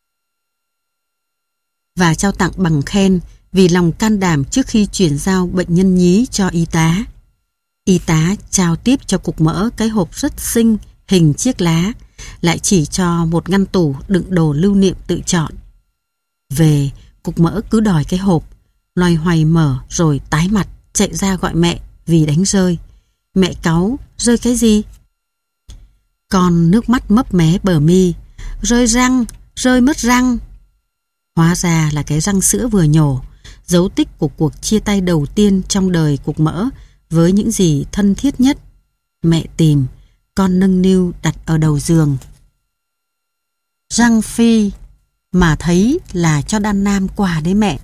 S1: và trao tặng bằng khen vì lòng can đảm trước khi chuyển giao bệnh nhân nhí cho y tá. Y tá trao tiếp cho Cục Mỡ cái hộp rất xinh hình chiếc lá, lại chỉ cho một ngăn tủ đựng đồ lưu niệm tự chọn. Về, cục mỡ cứ đòi cái hộp, loay hoay mở rồi tái mặt chạy ra gọi mẹ vì đánh rơi. Mẹ cáu, rơi cái gì? Con nước mắt mấp mé bờ mi, rơi răng, rơi mất răng. Hóa ra là cái răng sữa vừa nhổ, dấu tích của cuộc chia tay đầu tiên trong đời cục mỡ với những gì thân thiết nhất. Mẹ tìm, con nâng niu đặt ở đầu giường. Răng phi, mà thấy là cho Đan Nam quà đấy mẹ.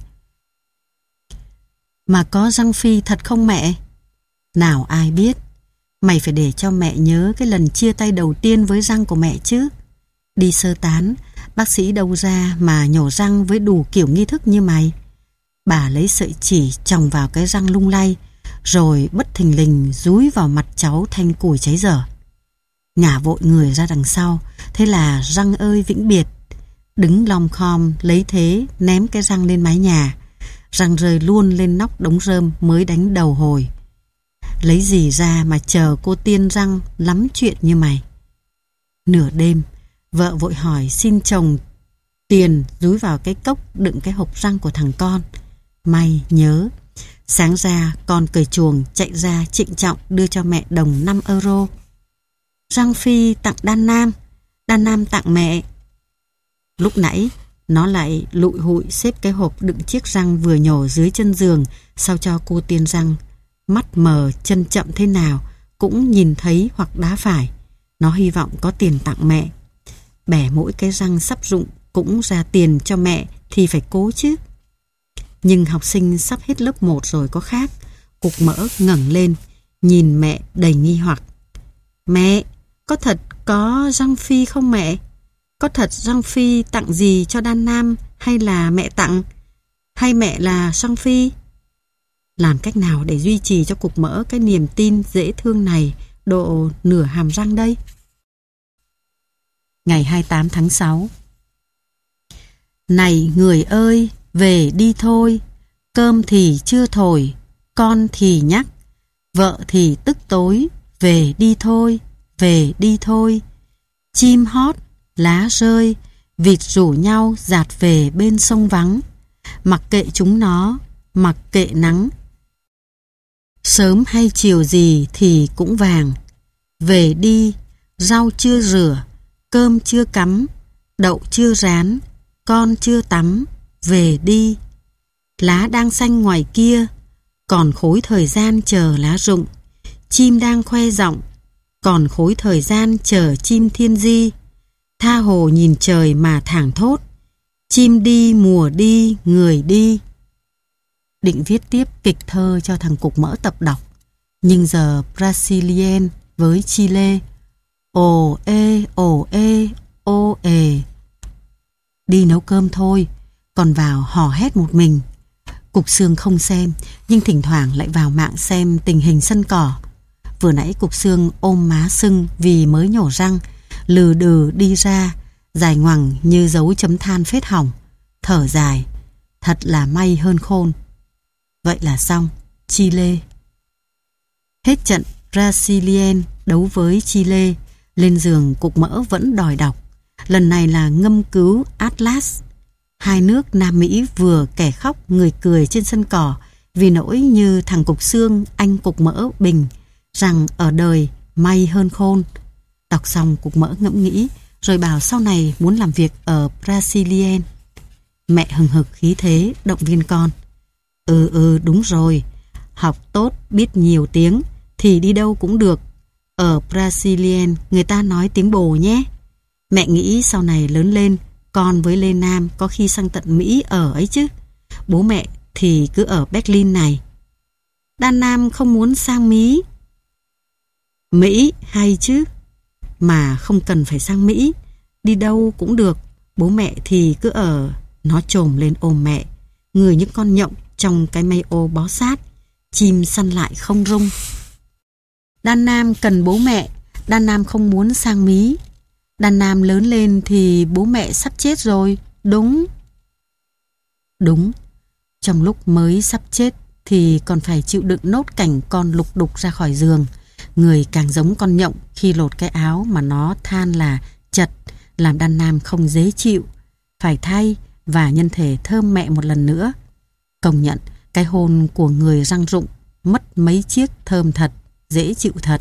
S1: Mà có răng phi thật không mẹ? Nào ai biết. Mày phải để cho mẹ nhớ cái lần chia tay đầu tiên với răng của mẹ chứ. Đi sơ tán, bác sĩ đâu ra mà nhổ răng với đủ kiểu nghi thức như mày. Bà lấy sợi chỉ chòng vào cái răng lung lay, rồi bất thình lình dúi vào mặt cháu thanh củi cháy dở. Ngả vội người ra đằng sau, thế là răng ơi vĩnh biệt. Đứng lom khom lấy thế ném cái răng lên mái nhà. Răng rơi luôn lên nóc đống rơm mới đánh đầu hồi. Lấy gì ra mà chờ cô tiên răng lắm chuyện như mày. Nửa đêm, vợ vội hỏi xin chồng tiền dúi vào cái cốc đựng cái hộp răng của thằng con. May nhớ. Sáng ra con cởi chuồng chạy ra trịnh trọng đưa cho mẹ đồng năm euro. Răng phi tặng Đan Nam, Đan Nam tặng mẹ. Lúc nãy nó lại lụi hụi xếp cái hộp đựng chiếc răng vừa nhổ dưới chân giường, sao cho cô tiên răng mắt mờ chân chậm thế nào cũng nhìn thấy hoặc đá phải. Nó hy vọng có tiền tặng mẹ. Bẻ mỗi cái răng sắp rụng cũng ra tiền cho mẹ thì phải cố chứ. Nhưng học sinh sắp hết lớp một rồi có khác. Cục mỡ ngẩng lên nhìn mẹ đầy nghi hoặc. Mẹ, có thật có răng phi không mẹ? Có thật răng phi tặng gì cho Đan Nam hay là mẹ tặng? Hay mẹ là răng phi? Làm cách nào để duy trì cho cục mỡ cái niềm tin dễ thương này độ nửa hàm răng đây? Ngày hai mươi tám tháng sáu. Này người ơi, về đi thôi. Cơm thì chưa thổi, con thì nhắc, vợ thì tức tối. Về đi thôi, về đi thôi. Chim hót, lá rơi, vịt rủ nhau dạt về bên sông vắng. Mặc kệ chúng nó, mặc kệ nắng. Sớm hay chiều gì thì cũng vàng. Về đi, rau chưa rửa, cơm chưa cắm, đậu chưa rán, con chưa tắm. Về đi. Lá đang xanh ngoài kia, còn khối thời gian chờ lá rụng. Chim đang khoe giọng, còn khối thời gian chờ chim thiên di. Tha hồ nhìn trời mà thảng thốt. Chim đi, mùa đi, người đi. Định viết tiếp kịch thơ cho thằng cục mỡ tập đọc. Nhưng giờ Brazilian với Chile. Ồ ê, ồ ê, ô ề. Đi nấu cơm thôi, còn vào hò hét một mình. Cục Xương không xem, nhưng thỉnh thoảng lại vào mạng xem tình hình sân cỏ. Vừa nãy Cục Xương ôm má sưng vì mới nhổ răng, lừ đừ đi ra, dài ngoằng như dấu chấm than phết hỏng. Thở dài, thật là may hơn khôn. Vậy là xong, Chile. Hết trận Brazilian đấu với Chile, lên giường Cục Mỡ vẫn đòi đọc. Lần này là ngâm cứu Atlas. Hai nước Nam Mỹ vừa kẻ khóc người cười trên sân cỏ vì nỗi như thằng Cục Xương, anh Cục Mỡ bình rằng ở đời may hơn khôn. Đọc xong Cục Mỡ ngẫm nghĩ rồi bảo sau này muốn làm việc ở Brazilian. Mẹ hừng hực khí thế động viên con. Ừ ừ đúng rồi, học tốt biết nhiều tiếng thì đi đâu cũng được. Ở Brazilian người ta nói tiếng Bồ nhé. Mẹ nghĩ sau này lớn lên con với Lê Nam có khi sang tận Mỹ ở ấy chứ. Bố mẹ thì cứ ở Berlin này. Đan Nam không muốn sang Mỹ. Mỹ hay chứ, mà không cần phải sang Mỹ, đi đâu cũng được. Bố mẹ thì cứ ở. Nó chồm lên ôm mẹ, người những con nhộng trong cái mây ô bó sát, chim săn lại không rung. Đan Nam cần bố mẹ, Đan Nam không muốn sang Mỹ. Đan Nam lớn lên thì bố mẹ sắp chết rồi, đúng. Đúng, trong lúc mới sắp chết thì còn phải chịu đựng nốt cảnh con lục đục ra khỏi giường. Người càng giống con nhộng khi lột cái áo mà nó than là chật làm Đan Nam không dễ chịu, phải thay và nhân thể thơm mẹ một lần nữa. Công nhận, cái hôn của người răng rụng mất mấy chiếc thơm thật, dễ chịu thật.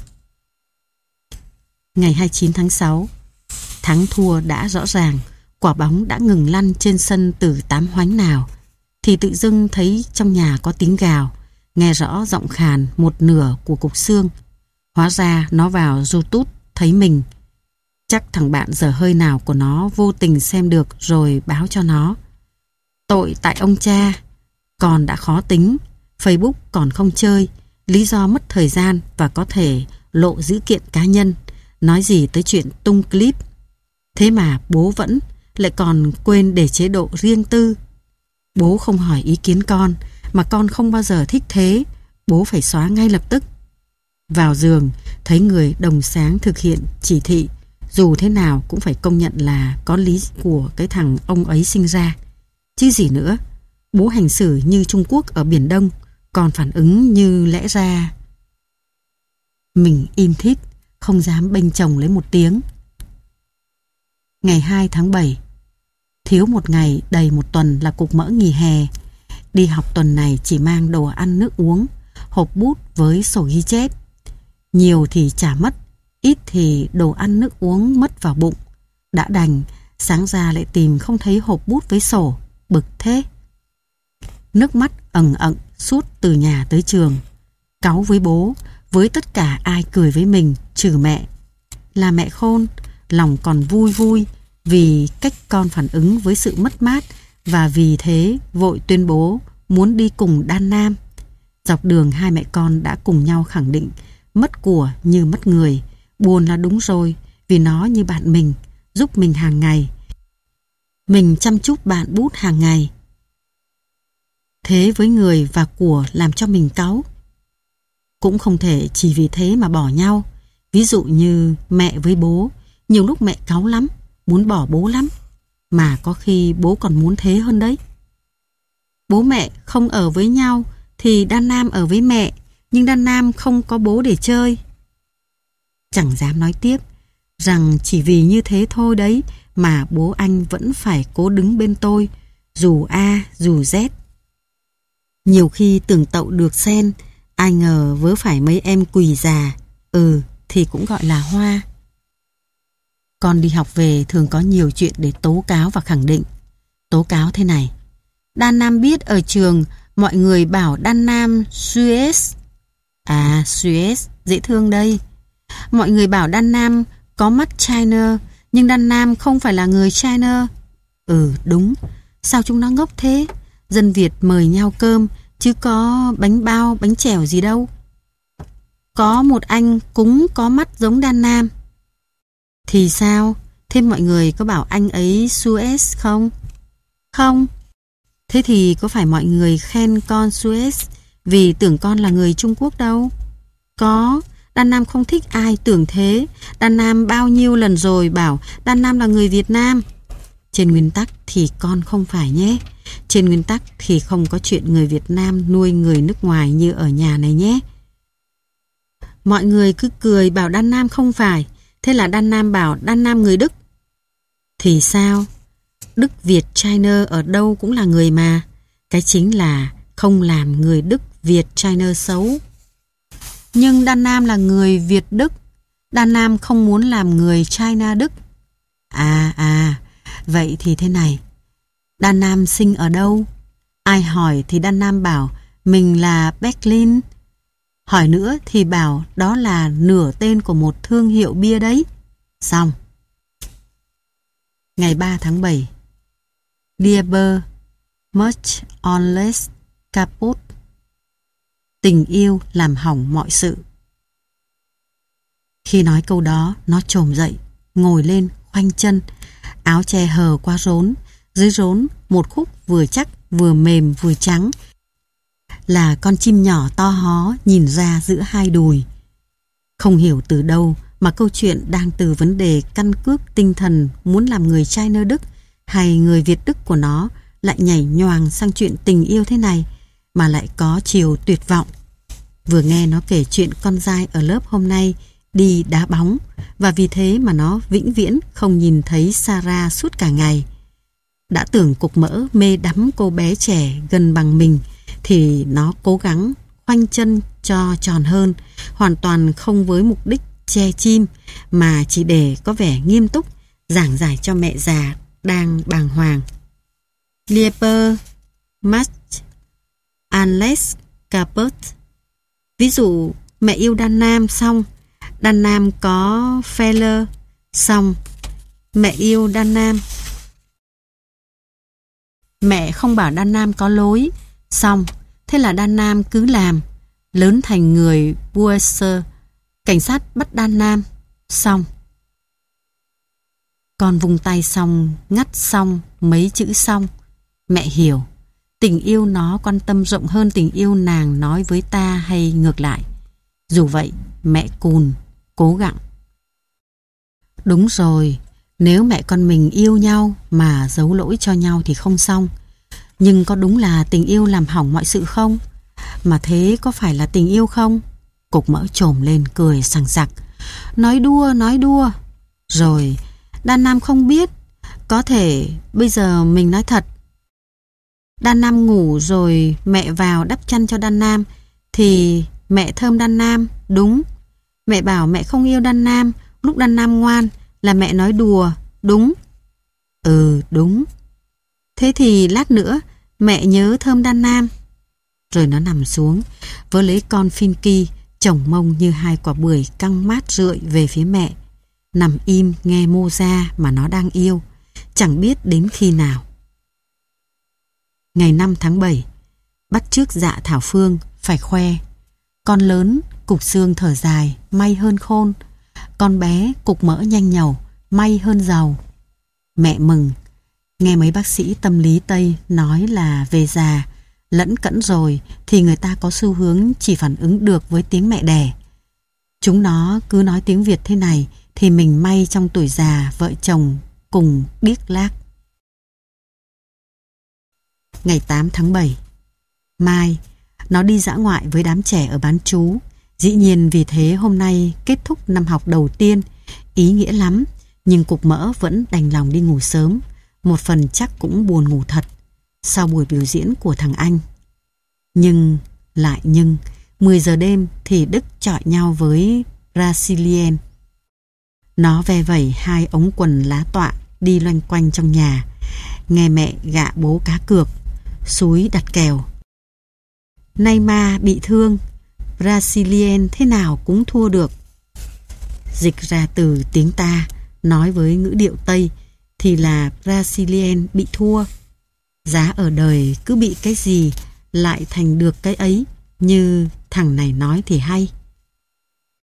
S1: Ngày hai mươi chín tháng sáu, thắng thua đã rõ ràng, quả bóng đã ngừng lăn trên sân từ tám hoánh nào, thì tự dưng thấy trong nhà có tiếng gào, nghe rõ giọng khàn một nửa của cục xương. Hóa ra nó vào YouTube thấy mình. Chắc thằng bạn dở hơi nào của nó vô tình xem được rồi báo cho nó. Tội tại ông cha, còn đã khó tính, Facebook còn không chơi, lý do mất thời gian và có thể lộ dữ kiện cá nhân, nói gì tới chuyện tung clip. Thế mà bố vẫn lại còn quên để chế độ riêng tư. Bố không hỏi ý kiến con, mà con không bao giờ thích thế, bố phải xóa ngay lập tức. Vào giường, thấy người đồng sáng thực hiện chỉ thị, dù thế nào cũng phải công nhận là có lý của cái thằng ông ấy sinh ra. Chứ gì nữa, bố hành xử như Trung Quốc ở Biển Đông, còn phản ứng như lẽ ra. Mình im thít, không dám bênh chồng lấy một tiếng. Ngày hai tháng bảy, thiếu một ngày đầy một tuần là cục mỡ nghỉ hè. Đi học tuần này chỉ mang đồ ăn nước uống, hộp bút với sổ ghi chép. Nhiều thì chả mất, ít thì đồ ăn nước uống mất vào bụng. Đã đành, sáng ra lại tìm không thấy hộp bút với sổ, bực thế. Nước mắt ẩn ẩn suốt từ nhà tới trường. Cáu với bố, với tất cả ai cười với mình, trừ mẹ. Là mẹ khôn, lòng còn vui vui vì cách con phản ứng với sự mất mát, và vì thế vội tuyên bố muốn đi cùng Đan Nam. Dọc đường hai mẹ con đã cùng nhau khẳng định mất của như mất người. Buồn là đúng rồi, vì nó như bạn mình, giúp mình hàng ngày. Mình chăm chút bạn bút hàng ngày. Thế với người và của làm cho mình cáu. Cũng không thể chỉ vì thế mà bỏ nhau. Ví dụ như mẹ với bố, nhiều lúc mẹ cáu lắm, muốn bỏ bố lắm, mà có khi bố còn muốn thế hơn đấy. Bố mẹ không ở với nhau thì Đan Nam ở với mẹ, nhưng Đan Nam không có bố để chơi. Chẳng dám nói tiếp rằng chỉ vì như thế thôi đấy mà bố anh vẫn phải cố đứng bên tôi, dù A dù Z. Nhiều khi tưởng tậu được sen, ai ngờ vớ phải mấy em quỳ già, ừ thì cũng gọi là hoa. Con đi học về thường có nhiều chuyện để tố cáo và khẳng định. Tố cáo thế này: Đan Nam biết ở trường mọi người bảo Đan Nam Suez. À, Suez, dễ thương đây. Mọi người bảo Đan Nam có mắt China, nhưng Đan Nam không phải là người China. Ừ, đúng. Sao chúng nó ngốc thế? Dân Việt mời nhau cơm, chứ có bánh bao, bánh chèo gì đâu. Có một anh cũng có mắt giống Đan Nam. Thì sao? Thế mọi người có bảo anh ấy Suez không? Không. Thế thì có phải mọi người khen con Suez vì tưởng con là người Trung Quốc đâu? Có. Đan Nam không thích ai tưởng thế. Đan Nam bao nhiêu lần rồi bảo Đan Nam là người Việt Nam. Trên nguyên tắc thì con không phải nhé. Trên nguyên tắc thì không có chuyện người Việt Nam nuôi người nước ngoài như ở nhà này nhé. Mọi người cứ cười bảo Đan Nam không phải. Thế là Đan Nam bảo Đan Nam người Đức. Thì sao? Đức Việt China ở đâu cũng là người mà. Cái chính là không làm người Đức Việt China xấu. Nhưng Đan Nam là người Việt Đức. Đan Nam không muốn làm người China Đức. À à, vậy thì thế này. Đan Nam sinh ở đâu? Ai hỏi thì Đan Nam bảo mình là Berlin. Hỏi nữa thì bảo đó là nửa tên của một thương hiệu bia đấy. Xong. Ngày ba tháng bảy. Dear Burr, much or less kaput. Tình yêu làm hỏng mọi sự. Khi nói câu đó, nó chồm dậy, ngồi lên, khoanh chân, áo che hờ qua rốn, dưới rốn một khúc vừa chắc, vừa mềm, vừa trắng, là con chim nhỏ to hó nhìn ra giữa hai đùi. Không hiểu từ đâu mà câu chuyện đang từ vấn đề căn cước tinh thần muốn làm người China Đức hay người Việt Đức của nó lại nhảy nhoàng sang chuyện tình yêu thế này, mà lại có chiều tuyệt vọng. Vừa nghe nó kể chuyện con dai ở lớp hôm nay đi đá bóng, và vì thế mà nó vĩnh viễn không nhìn thấy Sarah suốt cả ngày. Đã tưởng cục mỡ mê đắm cô bé trẻ gần bằng mình, thì nó cố gắng khoanh chân cho tròn hơn, hoàn toàn không với mục đích che chim, mà chỉ để có vẻ nghiêm túc giảng giải cho mẹ già đang bàng hoàng. Lieber Macht Alles kaputt. Ví dụ mẹ yêu đàn nam xong, đàn nam có Fehler xong, mẹ yêu đàn nam. Mẹ không bảo đàn nam có lỗi, xong, thế là đàn nam cứ làm, lớn thành người Buesser, cảnh sát bắt đàn nam, xong. Con vùng tay xong, ngắt xong mấy chữ xong, mẹ hiểu. Tình yêu nó quan tâm rộng hơn tình yêu nàng nói với ta hay ngược lại. Dù vậy, mẹ cùn, cố gắng. Đúng rồi, nếu mẹ con mình yêu nhau mà giấu lỗi cho nhau thì không xong. Nhưng có đúng là tình yêu làm hỏng mọi sự không? Mà thế có phải là tình yêu không? Cục mỡ trồm lên cười sằng sặc. Nói đùa, nói đùa. Rồi, đàn nam không biết. Có thể bây giờ mình nói thật. Đàn nam ngủ rồi mẹ vào đắp chăn cho đàn nam, thì mẹ thơm đàn nam, đúng. Mẹ bảo mẹ không yêu đàn nam, lúc đàn nam ngoan là mẹ nói đùa, đúng. Ừ, đúng. Thế thì lát nữa mẹ nhớ thơm đàn nam. Rồi nó nằm xuống, vớ lấy con Finky, chồng mông như hai quả bưởi căng mát rượi về phía mẹ. Nằm im nghe mô ra mà nó đang yêu, chẳng biết đến khi nào. Ngày năm tháng bảy, bắt chước Dạ Thảo Phương phải khoe. Con lớn cục xương thở dài, may hơn khôn. Con bé cục mỡ nhanh nhẩu, may hơn giàu. Mẹ mừng. Nghe mấy bác sĩ tâm lý Tây nói là về già, lẫn cẫn rồi thì người ta có xu hướng chỉ phản ứng được với tiếng mẹ đẻ. Chúng nó cứ nói tiếng Việt thế này thì mình may trong tuổi già vợ chồng cùng điếc lác. Ngày tám tháng bảy, mai, nó đi dã ngoại với đám trẻ ở bán trú. Dĩ nhiên vì thế hôm nay kết thúc năm học đầu tiên, ý nghĩa lắm, nhưng cục mỡ vẫn đành lòng đi ngủ sớm. Một phần chắc cũng buồn ngủ thật sau buổi biểu diễn của thằng anh. Nhưng, lại nhưng, mười giờ đêm thì Đức chọi nhau với Brazilian. Nó ve vẩy hai ống quần lá tọa đi loanh quanh trong nhà, nghe mẹ gạ bố cá cược, xúi đặt kèo. Neymar bị thương, Brazilian thế nào cũng thua được. Dịch ra từ tiếng ta, nói với ngữ điệu Tây thì là Brazilian bị thua. Giá ở đời cứ bị cái gì lại thành được cái ấy, như thằng này nói thì hay.